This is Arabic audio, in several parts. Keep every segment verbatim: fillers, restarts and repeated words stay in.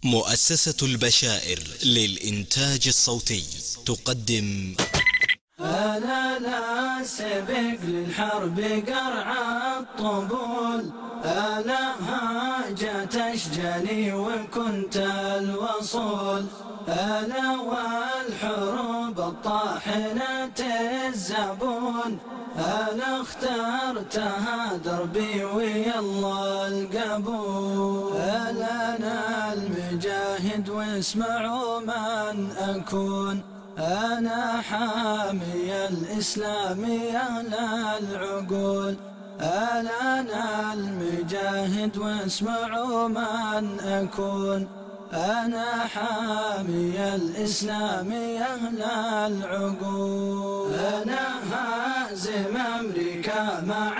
مؤسسة البشائر للإنتاج الصوتي تقدم. أنا لا سبق للحرب قرع الطبول، أنا هاجت أشجاني وكنت الوصول، أنا والحروب الطاحنة الزبون، أنا اخترتها دربي ويلا القبول. أنا المجاهد واسمعوا من أكون، أنا حامي الإسلام أهل العقول، أنا المجاهد واسمعوا من أكون، أنا حامي الإسلام أهل العقول. أنا هازم أمريكا مع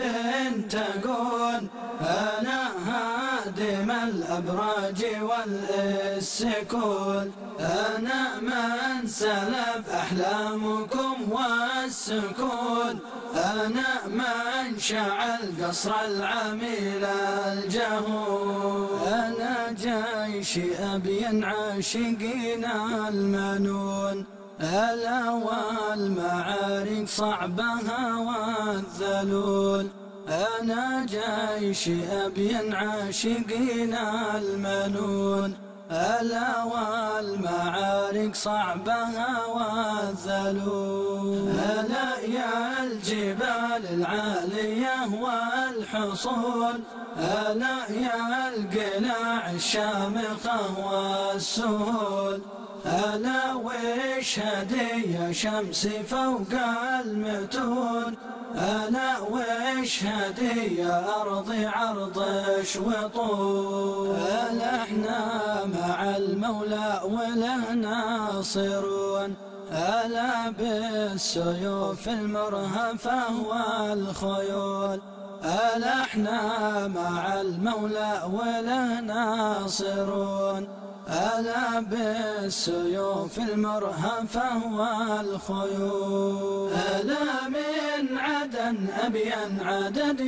البنتاغون، أنا هادم الأبراج والسكون، أنا من سلب أحلامكم والسكون، أنا من شعل قصر العميل الجهول. أنا جيش أبين عاشقين المنون، ألا والمعارك صعبها والذلول، أنا جيش أبين عاشقين المنون، ألا والمعارك صعبها والذلول. ألا يا الجبال العالية والحصون، ألا يا القلاع الشامخة والسهول، ألا واشهدي يا شمسي فوق المتون، ألا واشهدي يا أرضي عرضش وطول. ألا احنا مع المولى وله ناصرون، ألا بالسيوف المرهفة والخيول، ألا احنا مع المولى وله ناصرون، ألا بالسيوف المرهفة والخيول. ألا من عدن أبين عدد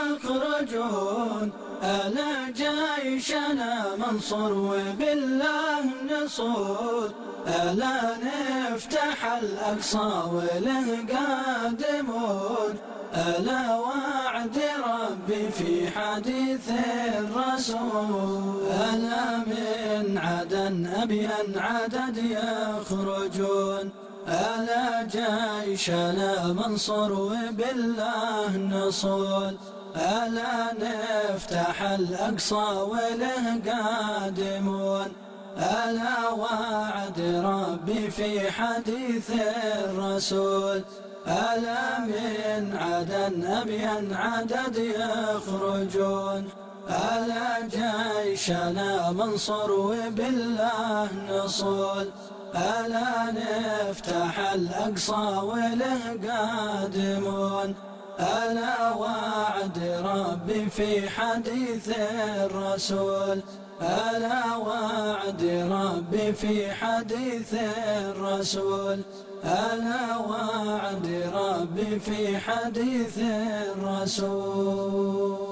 يخرجون، ألا جيشنا منصور وبالله نصول، ألا نفتح الأقصى وله قادمون، ألا وعد ربي في حديث الرسول. ألا من عدن أبين عدد يخرجون، ألا جيشنا منصور وبالله نصول، ألا نفتح الأقصى وله قادمون، ألا وعد ربي في حديث الرسول. ألا من عدن أبين عدد يخرجون، ألا جيشنا منصور وبالله نصول، ألا نفتح الأقصى وله قادمون، ألا وعد ربي في حديث الرسول، ألا وعد ربي في حديث الرسول، ألا وعد ربي في حديث الرسول.